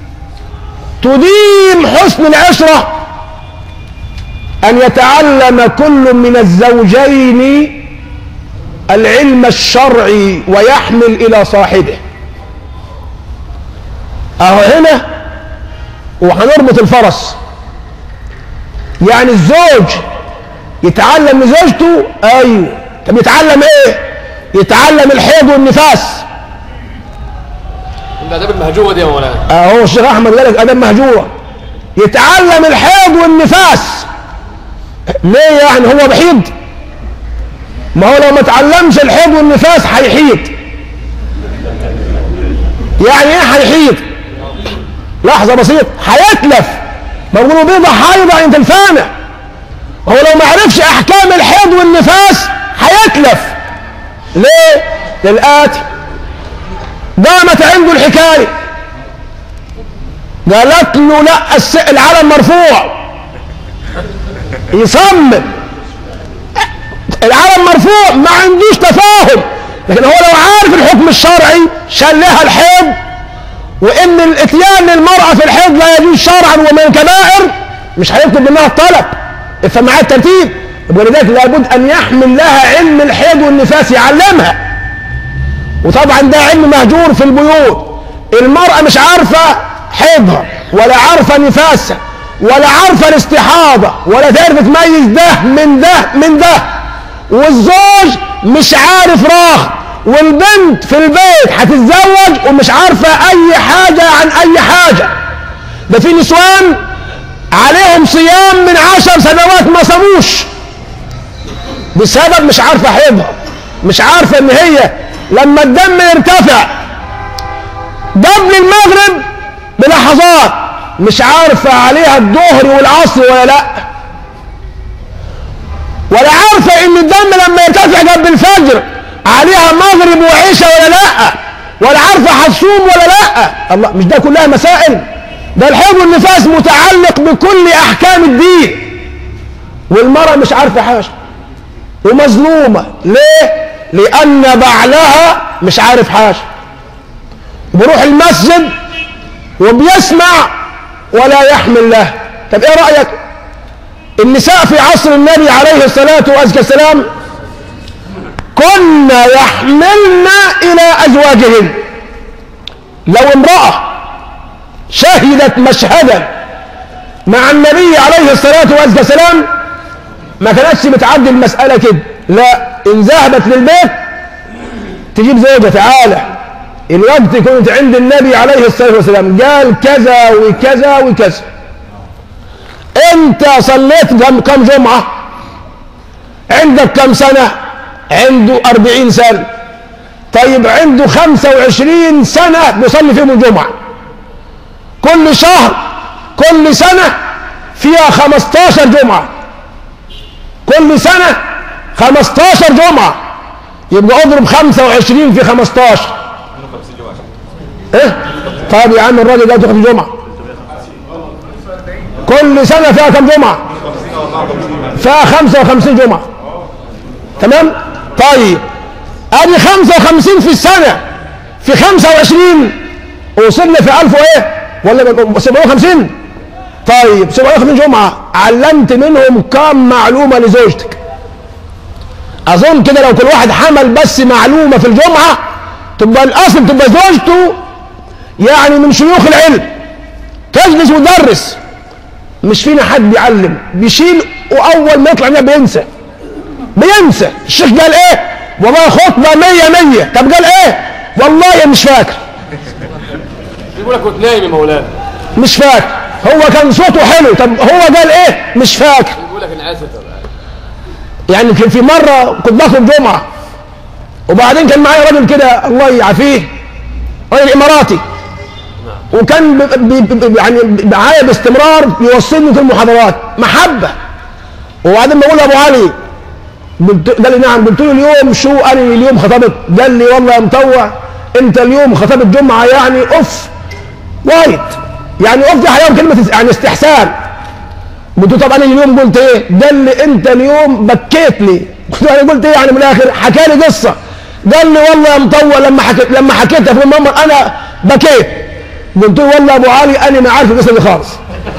تديم حسن العشرة أن يتعلم كل من الزوجين العلم الشرعي ويحمل إلى صاحبه. أهو هنا وهنربط الفرس، يعني الزوج يتعلم من زوجته. أيوه، طب يتعلم إيه؟ يتعلم الحيض والنفاس. الآداب المهجورة دي يا مولانا. أهو الشيخ أحمد قال لك آداب مهجورة. يتعلم الحيض والنفاس. ليه يعني هو بحيض؟ ما هو لو ما تعلمش الحيض والنفاس هيحيض. يعني ايه هيحيض؟ لحظة بسيطة، هيتلف. ما بيقولوا بيضة حايضة يعني تلفانة. هو لو ما عرفش أحكام الحيض والنفاس هيتلف. ليه؟ للآتي، دامت عنده الحكاية قالت له لا العلم مرفوع، يصمم العلم مرفوع، ما عندوش تفاهم. لكن هو لو عارف الحكم الشرعي شال لها الحيض، وان الاتيان للمرأة في الحيض لا يجوز شرعا ومن الكبائر، مش هيطلب منها الطلب. افهم معايا الترتيب. ولذلك لابد ان يحمل لها علم الحيض والنفاس، يعلمها. وطبعا ده علم مهجور في البيوت. المرأة مش عارفة حيضها ولا عارفة نفاسها ولا عارفة الاستحاضة ولا تعرف تميز ده من ده من ده، والزوج مش عارف راغ، والبنت في البيت هتتزوج ومش عارفة اي حاجة عن اي حاجة. ده في نسوان عليهم صيام من عشر سنوات ما صاموش بسبب مش عارفة حيضها، مش عارفة ان هي لما الدم يرتفع قبل المغرب بلحظات مش عارفة عليها الظهر والعصر ولا لا، ولا عارفة ان الدم لما يرتفع قبل الفجر عليها مغرب وعشاء ولا لا، ولا عارفة هتصوم ولا لا. الله، مش ده كلها مسائل؟ ده الحيض والنفاس متعلق بكل احكام الدين، والمرأة مش عارفة حاجة ومظلومة. ليه؟ لان بعلها مش عارف حاجة، بيروح المسجد وبيسمع ولا يحمل له. طب ايه رأيك؟ النساء في عصر النبي عليه الصلاة والسلام كن يحملن الى ازواجهن. لو امرأة شهدت مشهدا مع النبي عليه الصلاة والسلام ما كانتش بتعدي المسألة كده، لا، ان ذهبت للبيت تجيب زوجها، تعالى الوقت كنت عند النبي عليه الصلاة والسلام قال كذا وكذا وكذا، انت صليت كم جمعة؟ عندك كم سنة؟ عنده أربعين سنة. طيب عنده خمسة وعشرين سنة بيصلي فيهم الجمعة، كل شهر كل سنة فيها خمستاشر جمعة، كل سنة خمستاشر جمعة، يبقى اضرب خمسة وعشرين في خمستاشر. ايه؟ طيب يا عم الراجل ده تاخد جمعة كل سنة فيها كم جمعة؟ فيها خمسة وخمسين جمعة. تمام؟ طيب ادي خمسة وخمسين في السنة في خمسة وعشرين وصلنا في ألف وايه؟ ولا سبعمائة وخمسين؟ طيب سبعمائة وخمسين جمعة علمت منهم كم معلومة لزوجتك؟ اظن كده لو كل واحد حمل بس معلومة في الجمعة تبقى الاصل تبقى زوجته يعني من شيوخ العلم، تجلس وتدرس. مش فينا حد بيعلم، بيشيل واول ما يطلع منها بينسى بينسى الشيخ قال ايه؟ والله خطبه مية مية. طب قال ايه؟ والله مش فاكر. بيقول لك كنت نايم يا مولانا. مش فاكر. هو كان صوته حلو. طب هو قال ايه؟ مش فاكر. بيقول لك انا اسف. يعني كان في مره كنت باخد جمعه وبعدين كان معايا راجل كده الله يعافيه، راجل اماراتي، وكان بي بي يعني معايا باستمرار بيوصلني في المحاضرات محبه. وبعدين بقول له ابو علي، قال لي نعم. قلت له اليوم شو انا اليوم خطبت؟ قال لي والله يا مطوع انت اليوم خطبت جمعه يعني اوف وايد، يعني اوف دي حيوان كلمه يعني استحسان. قلت له طب انا اليوم قلت ايه؟ قال لي انت اليوم بكيت لي. قلت له انا قلت ايه يعني من الاخر؟ حكى لي قصه. قال لي والله يا مطوع لما حكيت لما حكيتها في المنبر انا بكيت. قلت له والله ابو علي انا ما عارف القصه دي خالص.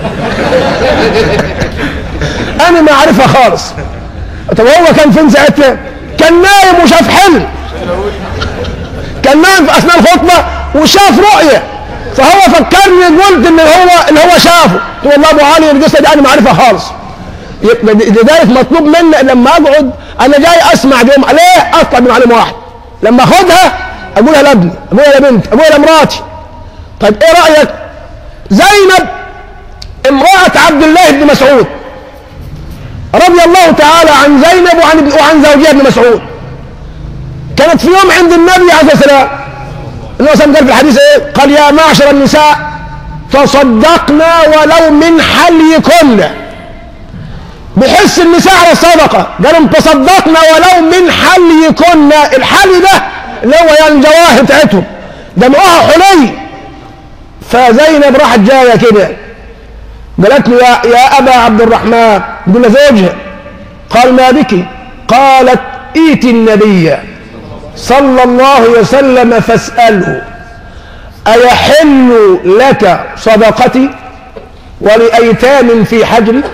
انا ما عارفها خالص. طب هو كان فين ساعتها؟ كان نايم وشاف حلم، كان نايم في اثناء الخطبه وشاف رؤيه، فهو فكرني قلت ان هو اللي هو شافه. قلت والله ابو علي القصه دي انا ما عارفها خالص. لذلك مطلوب مني لما اقعد انا جاي اسمع جمعه ليه؟ اطلع بمعلومه واحده، لما اخدها اقولها لابني، اقولها لبنتي، اقولها لمراتي. طيب ايه رايك؟ زينب امراه عبد الله بن مسعود رضي الله تعالى عن زينب وعن وعن زوجها ابن مسعود، كانت في يوم عند النبي عليه الصلاه والسلام. النبي صلى الله عليه وسلم قال في الحديث ايه؟ قال يا معشر النساء تصدقنا ولو من حليكن. بحس النساء على الصدقه، قالوا تصدقنا ولو من حليكن. الحلي ده اللي هو يعني الجواهر بتاعتهم، جمعوها حلي فزينب راحت جايه كده قالت له يا, يا ابا عبد الرحمن، تقول له زوجها. قال ما بك؟ قالت ائت النبي صلى الله عليه وسلم فاسأله أيحل لك صدقتي ولأيتام في حجري؟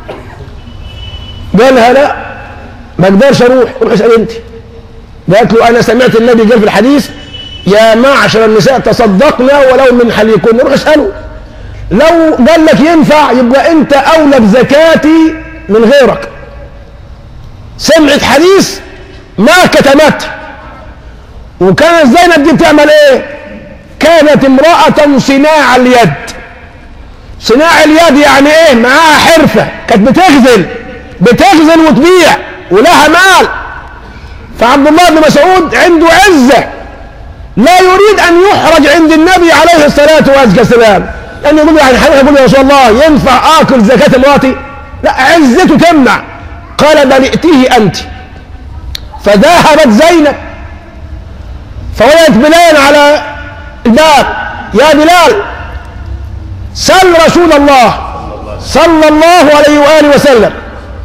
قالها لا ما اقدرش اروح. روح اسأل انت. قالت له انا سمعت النبي قال في الحديث يا معشر النساء تصدقنا ولو من حليكن. روح اسأله. لو قال لك ينفع يبقى انت اولى بزكاتي من غيرك. سمعت حديث ما كتمته. وكانت زينب دي بتعمل ايه؟ كانت امرأة صناع اليد. صناع اليد يعني ايه؟ معاها حرفة، كانت بتغزل بتغزل وتبيع ولها مال. فعبد الله بن مسعود عنده عزة لا يريد ان يحرج عند النبي عليه الصلاة والسلام، لأنه يقول يعني حضرتك يقول يا رسول الله ينفع آكل زكاة امرأتي؟ لا، عزته تمنع. قال بل ائتيه أنت. فذهبت زينب فولدت بلال على الباب يا بلال سل رسول الله صلى الله عليه وآله وسلم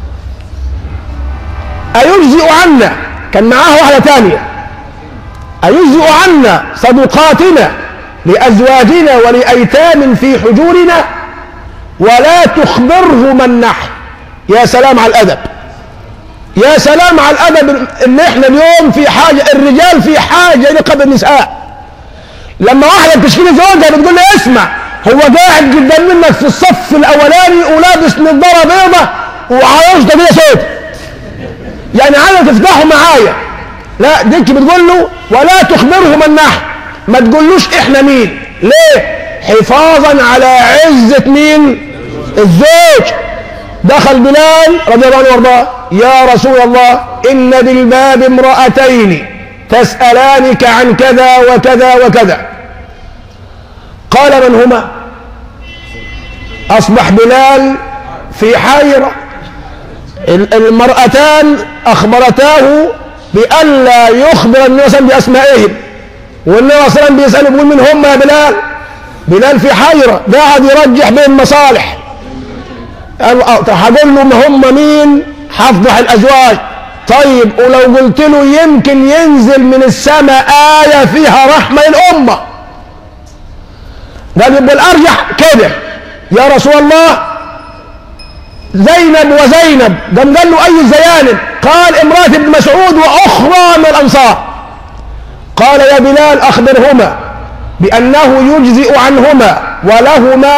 أيجزئ عنا، كان معاه واحدة تانية، أيجزئ عنا صدقاتنا لأزواجنا ولأيتام في حجورنا ولا تخبره من نحن. يا سلام على الأدب، يا سلام على الأدب. إن إحنا اليوم في حاجة، الرجال في حاجة لقبل النساء. لما واحدة بتشكي زوجها بتقول له اسمع، هو قاعد قدام منك في الصف الأولاني ولابس نظارة بيضة وعايشته كده سود، يعني عايزة تفتحه معايا. لا، ديك بتقول له ولا تخبره من نحن، ما تقولوش احنا مين. ليه؟ حفاظا على عزة مين؟ الزوج. دخل بلال رضي الله عنه وارضاه يا رسول الله إن بالباب امرأتين تسألانك عن كذا وكذا وكذا. قال من هما؟ أصبح بلال في حيرة. المرأتان أخبرتاه بألا يخبر النبي صلى الله عليه وسلم بأسمائهم، والنبي صلى الله عليه وسلم بيسأله بيقول من هم يا بلال؟ بلال في حيرة قاعد يرجح بين مصالح. هقول له ما هم مين؟ هفضح الأزواج. طيب ولو قلت له يمكن ينزل من السماء آية فيها رحمة للأمة. قال يبقى الأرجح كده يا رسول الله زينب وزينب. قام قال له أي الزيانب؟ قال امرأة ابن مسعود وأخرى من الأنصار. قال يا بلال أخبرهما بأنه يجزئ عنهما ولهما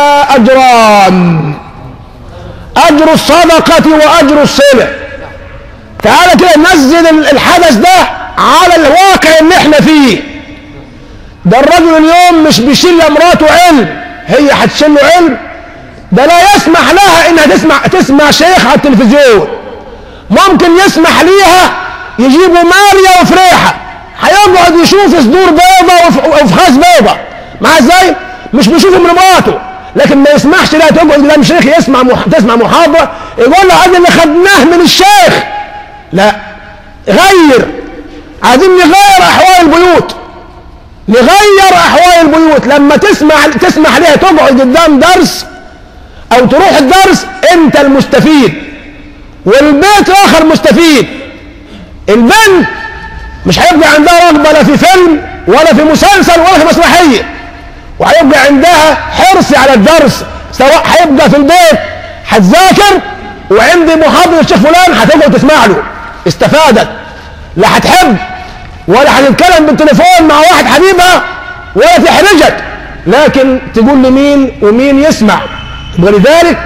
أجران، أجر الصدقة وأجر الصلة. تعالى كده ننزل الحدث ده على الواقع اللي احنا فيه ده. الرجل اليوم مش بيشيل لمراته علم، هي هتشيل له علم؟ ده لا يسمح لها انها تسمع تسمع شيخ على التلفزيون. ممكن يسمح ليها يجيبوا مالية وفريحة، هيقعد يشوف صدور بيضة وفخاذ بيضة مع ازاي؟ مش بيشوفوا من مراته، لكن ما يسمحش لها تقعد قدام شيخ يسمع مح... تسمع محاضرة يقول له هذا اللي خدناه من الشيخ. لا، غير. عايزين نغير احوال البيوت، نغير احوال البيوت. لما تسمع تسمح لها تقعد قدام درس او تروح الدرس انت المستفيد والبيت اخر مستفيد. البنت مش هيبقى عندها رغبة لا في فيلم ولا في مسلسل ولا في مسرحية، وهيبقى عندها حرص على الدرس. سواء هيبقى في البيت هتذاكر وعندي محاضرة الشيخ فلان هتقعد تسمع له، استفادت. لا هتحب ولا هتتكلم بالتليفون مع واحد حبيبها ولا تحرجك، لكن تقول لمين ومين يسمع. ولذلك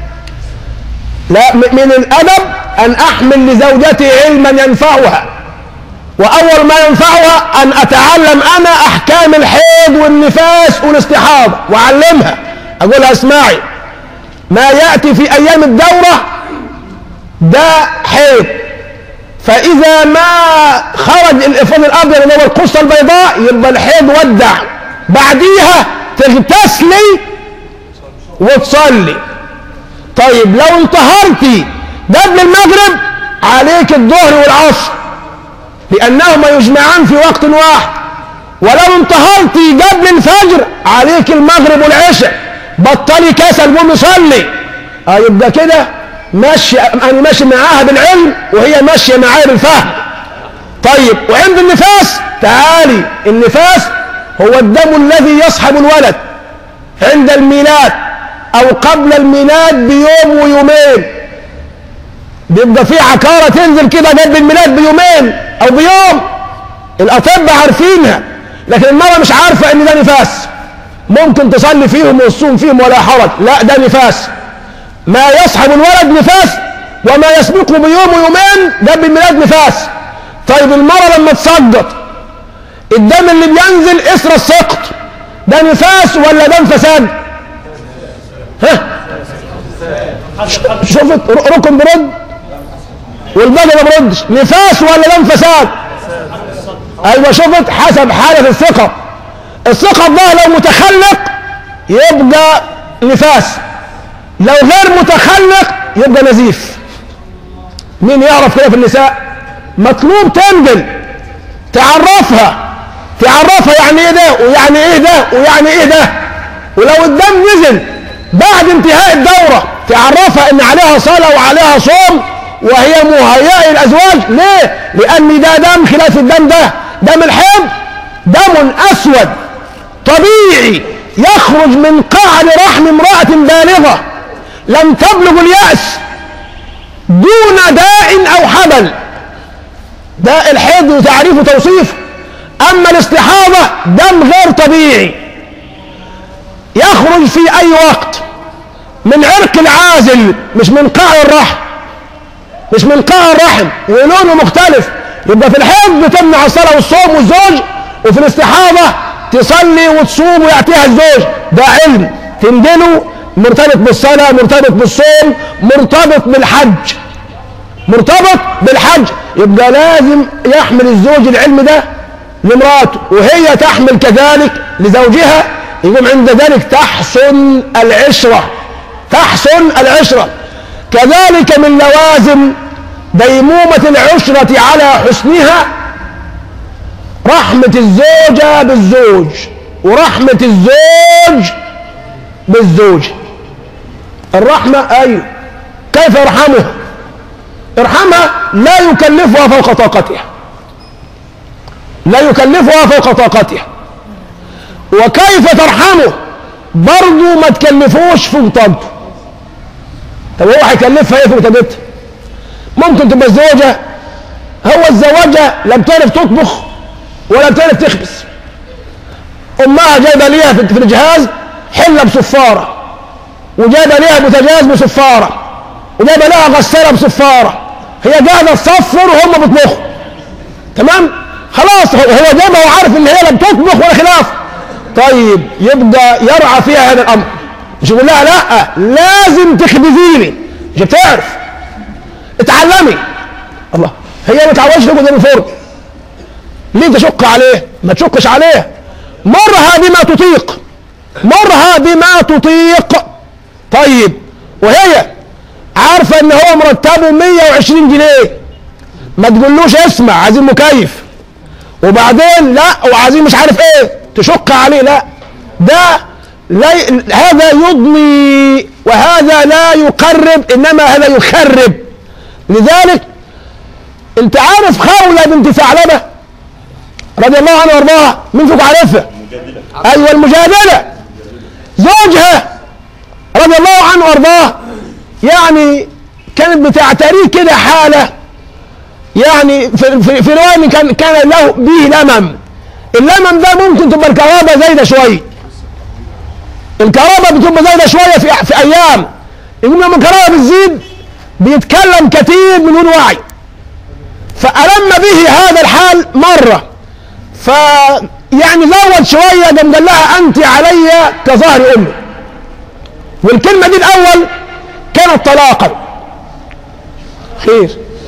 لا، من الأدب أن أحمل لزوجتي علما ينفعها، وأول ما ينفعها أن أتعلم أنا أحكام الحيض والنفاس والاستحاضة وأعلمها. أقولها اسمعي، ما يأتي في أيام الدورة ده حيض، فإذا ما خرج الإفراز الأبيض اللي هو القصة البيضاء يبقى الحيض ودع، بعديها تغتسلي وتصلي. طيب لو انطهرتي قبل المغرب عليك الظهر والعصر لأنهما يجمعان في وقت واحد. ولو انتهرتي قبل الفجر عليك المغرب والعشاء، بطلي كسل قومي صلي. اه يبقى كده ماشي، انا ماشي معاها بالعلم وهي ماشيه معايا بالفهم. طيب وعند النفاس، تعالي، النفاس هو الدم الذي يصحب الولد عند الميلاد او قبل الميلاد بيوم ويومين، بيبقى في عكاره تنزل كده قبل الميلاد بيومين او بيوم، الاطباء عارفينها، لكن المرأة مش عارفه ان ده نفاس. ممكن تصلي فيهم وتصوم فيهم ولا حرج، لا ده نفاس. ما يصحب الولد نفاس، وما يسبقه بيوم ويومين قبل الميلاد نفاس. طيب المرأة لما تسقط الدم اللي بينزل اثر السقط ده نفاس ولا دم فساد؟ ها شوفت ركن برد والباقي ما بردش، نفاس ولا دم فساد؟ ايوه شوفت حسب حالة الثقة. الثقة ده لو متخلق يبقى نفاس، لو غير متخلق يبقى نزيف. مين يعرف كده في النساء؟ مطلوب تنقل تعرفها، تعرفها يعني ايه ده ويعني ايه ده ويعني ايه ده. ولو الدم نزل بعد انتهاء الدورة تعرفها ان عليها صلاة وعليها صوم وهي مهيئة للأزواج. ليه؟ لأن ده دم خلاف الدم ده، دم الحيض دم أسود طبيعي يخرج من قعر رحم امرأة بالغة لم تبلغ اليأس دون داء أو حبل. داء الحيض تعريف وتوصيف، أما الاستحاضة دم غير طبيعي يخرج في أي وقت من عرق العازل، مش من قعر الرحم، مش من قعر الرحم، ولونه مختلف. يبقى في الحيض بتمنع الصلاة والصوم والزوج، وفي الاستحاضة تصلي وتصوم ويعطيها الزوج. ده علم تنقله مرتبط بالصلاة، مرتبط بالصوم، مرتبط بالحج، مرتبط بالحج. يبقى لازم يحمل الزوج العلم ده لمراته، وهي تحمل كذلك لزوجها. يقوم عند ذلك تحسن العشرة، تحسن العشرة. كذلك من لوازم ديمومة العشرة على حسنها رحمة الزوجة بالزوج، ورحمة الزوج بالزوج. الرحمة أيوه، كيف يرحمها؟ ارحمها لا يكلفها فوق طاقتها، لا يكلفها فوق طاقتها. وكيف ترحمه؟ برضه ما تكلفوش فوق طاقته. طب هو هيكلفها ايه فوق طاقتها؟ ممكن تبقى الزوجة هو الزوجة لم تعرف تطبخ ولا بتعرف تخبز، امها جايبه ليها في الجهاز حله بصفاره، وجايبه ليها بوتاجاز بصفاره، وجايبه لها غساله بصفاره، هي قاعده تصفر وهم بيطبخوا. تمام؟ خلاص هو جايبها وعارف ان هي لا بتطبخ ولا خلاف. طيب يبقى يرعى فيها هذا الامر، مش يقول لها لا لازم تخبزيني، مش بتعرف، اتعلمي. الله، هي ما تعودش تاكل من الفرن، ليه تشق عليه؟ ما تشقش عليه، مرها بما تطيق، مرها بما تطيق. طيب وهي عارفه ان هو مرتبه مية وعشرين جنيه، ما تقولوش اسمع عايزين مكيف وبعدين لا وعايزين مش عارف ايه، تشق عليه. لا، ده لا، هذا يضني وهذا لا يقرب، انما هذا يخرب. لذلك انت عارف خولة بنت ثعلبة رضي الله عنها وارضاها؟ مين فيكم عارفها؟ ايوه المجادلة. زوجها رضي الله عنه وارضاه يعني كانت بتعتريه كده حالة، يعني في, في, في رواية كان كان له به لمم. اللمم ده ممكن تبقى الكهرباء زايدة شوية، الكهرباء بتبقى زايدة شوية في, في ايام، يقول لما الكهرباء بتزيد بيتكلم كتير من دون وعي. فألم به هذا الحال مرة، ف يعني زود شوية، قام قال لها أنت علي كظهر أمي. والكلمة دي الأول كانت طلاقا، خير،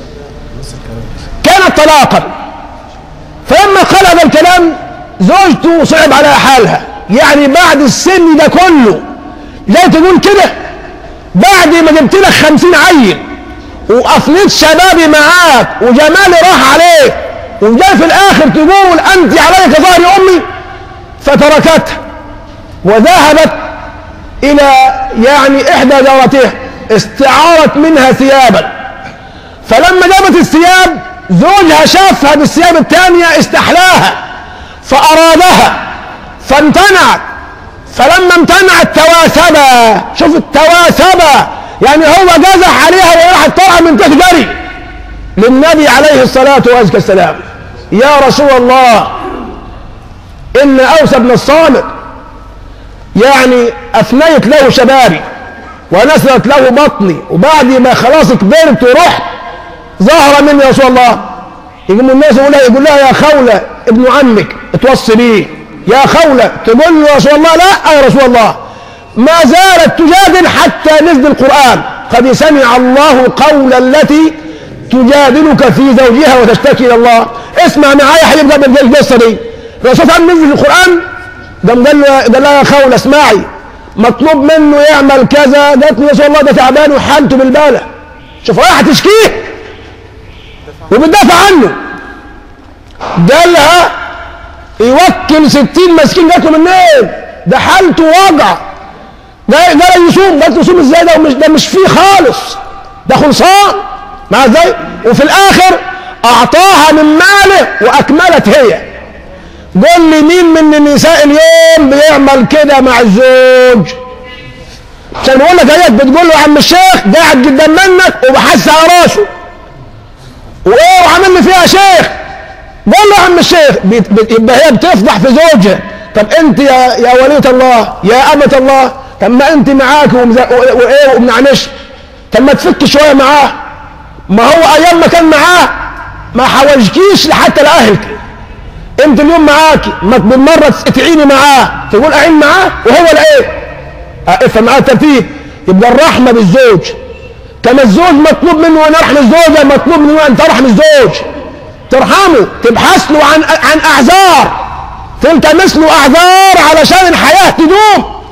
كانت طلاقا. فلما قال هذا الكلام زوجته صعب على حالها، يعني بعد السن ده كله لا تقول كده، بعد ما جبت لك خمسين عيل وأفنيت شبابي معاك وجمالي راح عليك وجاي في الاخر تقول انت عليك ظهر امي، فتركتها وذهبت الى يعني احدى جارتها استعارت منها ثيابا، فلما جابت الثياب زوجها شافها بالثياب الثانية استحلاها فارادها فامتنعت، فلما امتنعت تواسبا. شوف التواسبا، يعني هو جزح عليها وهي راحت طالعه من تحت جري للنبي عليه الصلاه والسلام: يا رسول الله ان اوس بن الصامت يعني افنيت له شبابي ونسلت له بطني، وبعد ما خلاص كبرت ورحت ظهر مني يا رسول الله. يقوم الناس يقول لها يقول لها يا خولة ابن عمك اتوصي بيه، يا خولة، تقول له يا رسول الله لا يا رسول الله، ما زالت تجادل حتى نزل القرآن: قد سمع الله قول التي تجادلك في زوجها وتشتكي الى الله. اسمع معايا يا حبيبي قبل القصه دي. الرسول صلى الله عليه وسلم نزل القرآن قام قال له قال لها يا خولة اسمعي، مطلوب منه يعمل كذا. قالت له يا رسول الله ده تعبان وحالته بالبالة. شوف رايحة تشكيه وبتدافع عنه. قال لها يوكل ستين مسكين. قالت له منين؟ ده حالته وجع. قال يصوم. قالت له يصوم ازاي؟ ده مش ده مش فيه خالص، ده خلصان مع ازاي. وفي الاخر اعطاها من ماله واكملت هي. قول لي مين من النساء اليوم بيعمل كده مع الزوج؟ عشان بقول لك اهيت بتقول له يا عم الشيخ قاعد قدام منك وبحس على راسه وايه وعامل لي فيها يا شيخ. قول له يا عم الشيخ. يبقى هي بتفضح في زوجها. طب انت يا يا ولية الله يا أمة الله، طب ما انت معاك وايه وبنعنش، طب ما تفك شويه معاه. ما هو ايام ما كان معاه ما حوجكيش حتى لاهلك. انت اليوم معاكي ما بالمره تعيني معاه، تقول اعين معاه وهو لايه؟ افهم معاه الترتيب. يبقى الرحمه بالزوج كما الزوج مطلوب منه ان يرحم الزوجه، مطلوب منه ان ترحم الزوج، ترحمه، تبحث له عن عن اعذار، تلتمس له اعذار علشان الحياه تدوم.